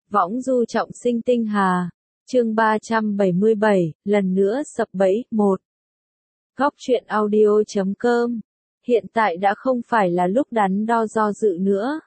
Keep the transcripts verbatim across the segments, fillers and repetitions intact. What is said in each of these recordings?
Võng du trọng sinh tinh hà. Chương ba trăm bảy mươi bảy, lần nữa sập bẫy. một. Góc truyện audio chấm com. Hiện tại đã không phải là lúc đắn đo do dự nữa,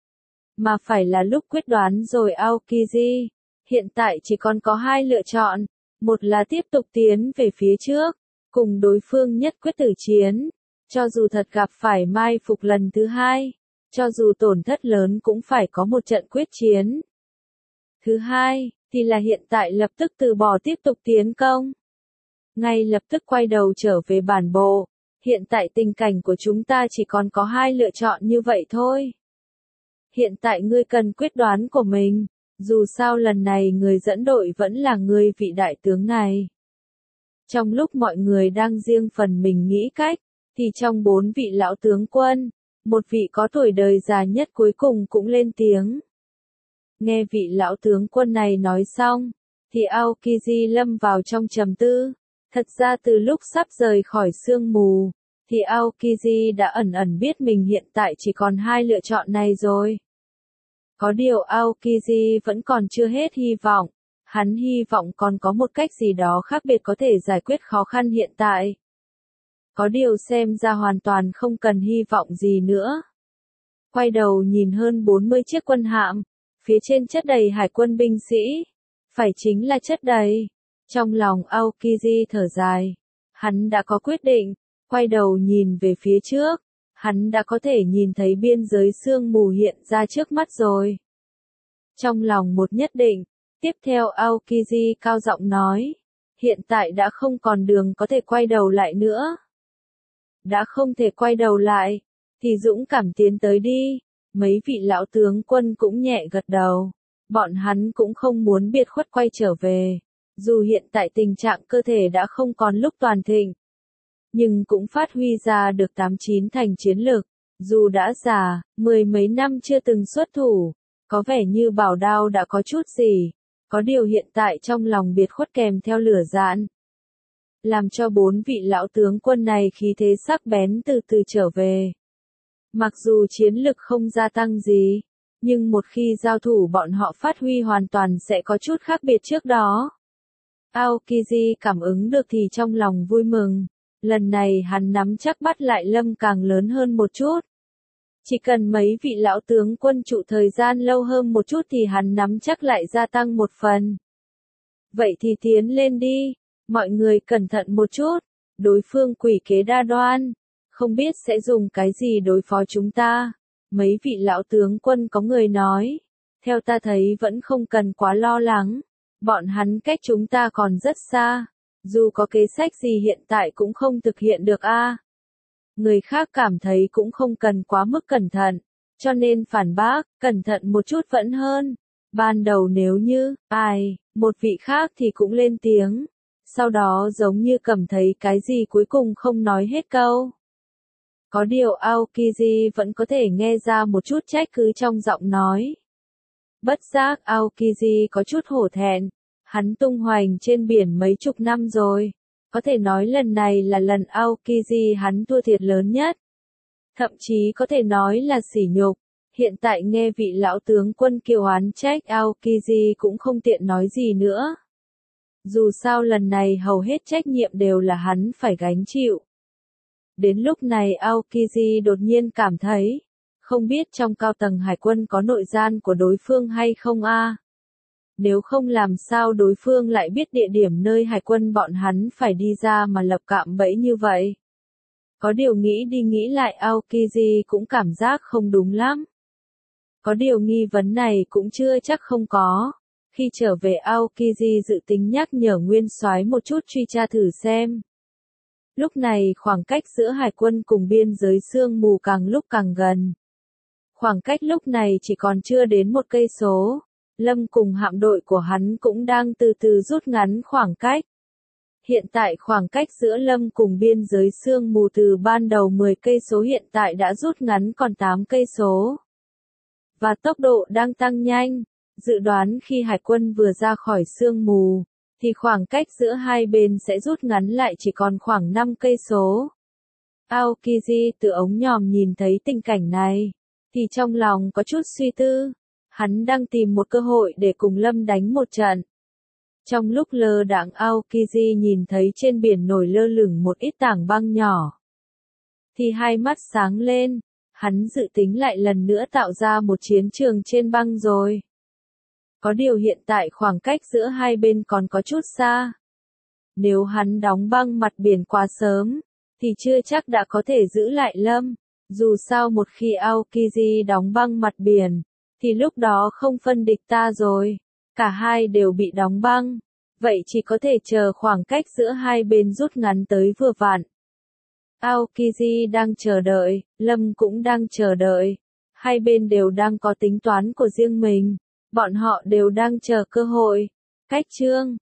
mà phải là lúc quyết đoán rồi Aokiji. Hiện tại chỉ còn có hai lựa chọn, một là tiếp tục tiến về phía trước, cùng đối phương nhất quyết tử chiến, cho dù thật gặp phải mai phục lần thứ hai, cho dù tổn thất lớn cũng phải có một trận quyết chiến. Thứ hai, thì là hiện tại lập tức từ bỏ tiếp tục tiến công, ngay lập tức quay đầu trở về bản bộ. Hiện tại tình cảnh của chúng ta chỉ còn có hai lựa chọn như vậy thôi. Hiện tại ngươi cần quyết đoán của mình, dù sao lần này người dẫn đội vẫn là ngươi vị đại tướng này. Trong lúc mọi người đang riêng phần mình nghĩ cách, thì trong bốn vị lão tướng quân, một vị có tuổi đời già nhất cuối cùng cũng lên tiếng. Nghe vị lão tướng quân này nói xong, thì Aokiji lâm vào trong trầm tư. Thật ra từ lúc sắp rời khỏi sương mù, thì Aokiji đã ẩn ẩn biết mình hiện tại chỉ còn hai lựa chọn này rồi. Có điều Aokiji vẫn còn chưa hết hy vọng, hắn hy vọng còn có một cách gì đó khác biệt có thể giải quyết khó khăn hiện tại. Có điều xem ra hoàn toàn không cần hy vọng gì nữa. Quay đầu nhìn hơn bốn mươi chiếc quân hạm, phía trên chất đầy hải quân binh sĩ, phải chính là chất đầy. Trong lòng Aokiji thở dài, hắn đã có quyết định, quay đầu nhìn về phía trước, hắn đã có thể nhìn thấy biên giới sương mù hiện ra trước mắt rồi. Trong lòng một nhất định, tiếp theo Aokiji cao giọng nói, hiện tại đã không còn đường có thể quay đầu lại nữa. Đã không thể quay đầu lại, thì dũng cảm tiến tới đi. Mấy vị lão tướng quân cũng nhẹ gật đầu, bọn hắn cũng không muốn biệt khuất quay trở về. Dù hiện tại tình trạng cơ thể đã không còn lúc toàn thịnh, nhưng cũng phát huy ra được tám chín thành chiến lực. Dù đã già, mười mấy năm chưa từng xuất thủ, có vẻ như bảo đao đã có chút gì. Có điều hiện tại trong lòng biệt khuất kèm theo lửa giận, làm cho bốn vị lão tướng quân này khí thế sắc bén từ từ trở về. Mặc dù chiến lực không gia tăng gì, nhưng một khi giao thủ bọn họ phát huy hoàn toàn sẽ có chút khác biệt trước đó. Aokiji cảm ứng được thì trong lòng vui mừng, lần này hắn nắm chắc bắt lại Lâm càng lớn hơn một chút. Chỉ cần mấy vị lão tướng quân trụ thời gian lâu hơn một chút thì hắn nắm chắc lại gia tăng một phần. Vậy thì tiến lên đi, mọi người cẩn thận một chút, đối phương quỷ kế đa đoan, không biết sẽ dùng cái gì đối phó chúng ta. Mấy vị lão tướng quân có người nói, theo ta thấy vẫn không cần quá lo lắng. Bọn hắn cách chúng ta còn rất xa, dù có kế sách gì hiện tại cũng không thực hiện được a. À. Người khác cảm thấy cũng không cần quá mức cẩn thận, cho nên phản bác, cẩn thận một chút vẫn hơn. Ban đầu nếu như, ai, một vị khác thì cũng lên tiếng, sau đó giống như cảm thấy cái gì cuối cùng không nói hết câu. Có điều Aokiji vẫn có thể nghe ra một chút trách cứ trong giọng nói. Bất giác Aokiji có chút hổ thẹn, hắn tung hoành trên biển mấy chục năm rồi, có thể nói lần này là lần Aokiji hắn thua thiệt lớn nhất. Thậm chí có thể nói là sỉ nhục, hiện tại nghe vị lão tướng quân kêu oán trách Aokiji cũng không tiện nói gì nữa. Dù sao lần này hầu hết trách nhiệm đều là hắn phải gánh chịu. Đến lúc này Aokiji đột nhiên cảm thấy, không biết trong cao tầng hải quân có nội gian của đối phương hay không a? À? Nếu không làm sao đối phương lại biết địa điểm nơi hải quân bọn hắn phải đi ra mà lập cạm bẫy như vậy? Có điều nghĩ đi nghĩ lại Aokiji cũng cảm giác không đúng lắm. Có điều nghi vấn này cũng chưa chắc không có. Khi trở về Aokiji dự tính nhắc nhở Nguyên Soái một chút truy tra thử xem. Lúc này khoảng cách giữa hải quân cùng biên giới sương mù càng lúc càng gần. Khoảng cách lúc này chỉ còn chưa đến một cây số. Lâm cùng hạm đội của hắn cũng đang từ từ rút ngắn khoảng cách. Hiện tại khoảng cách giữa Lâm cùng biên giới sương mù từ ban đầu mười cây số hiện tại đã rút ngắn còn tám cây số. Và tốc độ đang tăng nhanh. Dự đoán khi hải quân vừa ra khỏi sương mù, thì khoảng cách giữa hai bên sẽ rút ngắn lại chỉ còn khoảng năm cây số. Aokiji từ ống nhòm nhìn thấy tình cảnh này, thì trong lòng có chút suy tư. Hắn đang tìm một cơ hội để cùng Lâm đánh một trận. Trong lúc lơ đãng Aokiji nhìn thấy trên biển nổi lơ lửng một ít tảng băng nhỏ. Thì hai mắt sáng lên, hắn dự tính lại lần nữa tạo ra một chiến trường trên băng rồi. Có điều hiện tại khoảng cách giữa hai bên còn có chút xa. Nếu hắn đóng băng mặt biển quá sớm, thì chưa chắc đã có thể giữ lại Lâm. Dù sao một khi Aokiji đóng băng mặt biển, thì lúc đó không phân địch ta rồi. Cả hai đều bị đóng băng. Vậy chỉ có thể chờ khoảng cách giữa hai bên rút ngắn tới vừa vặn. Aokiji đang chờ đợi, Lâm cũng đang chờ đợi. Hai bên đều đang có tính toán của riêng mình. Bọn họ đều đang chờ cơ hội. Cách chương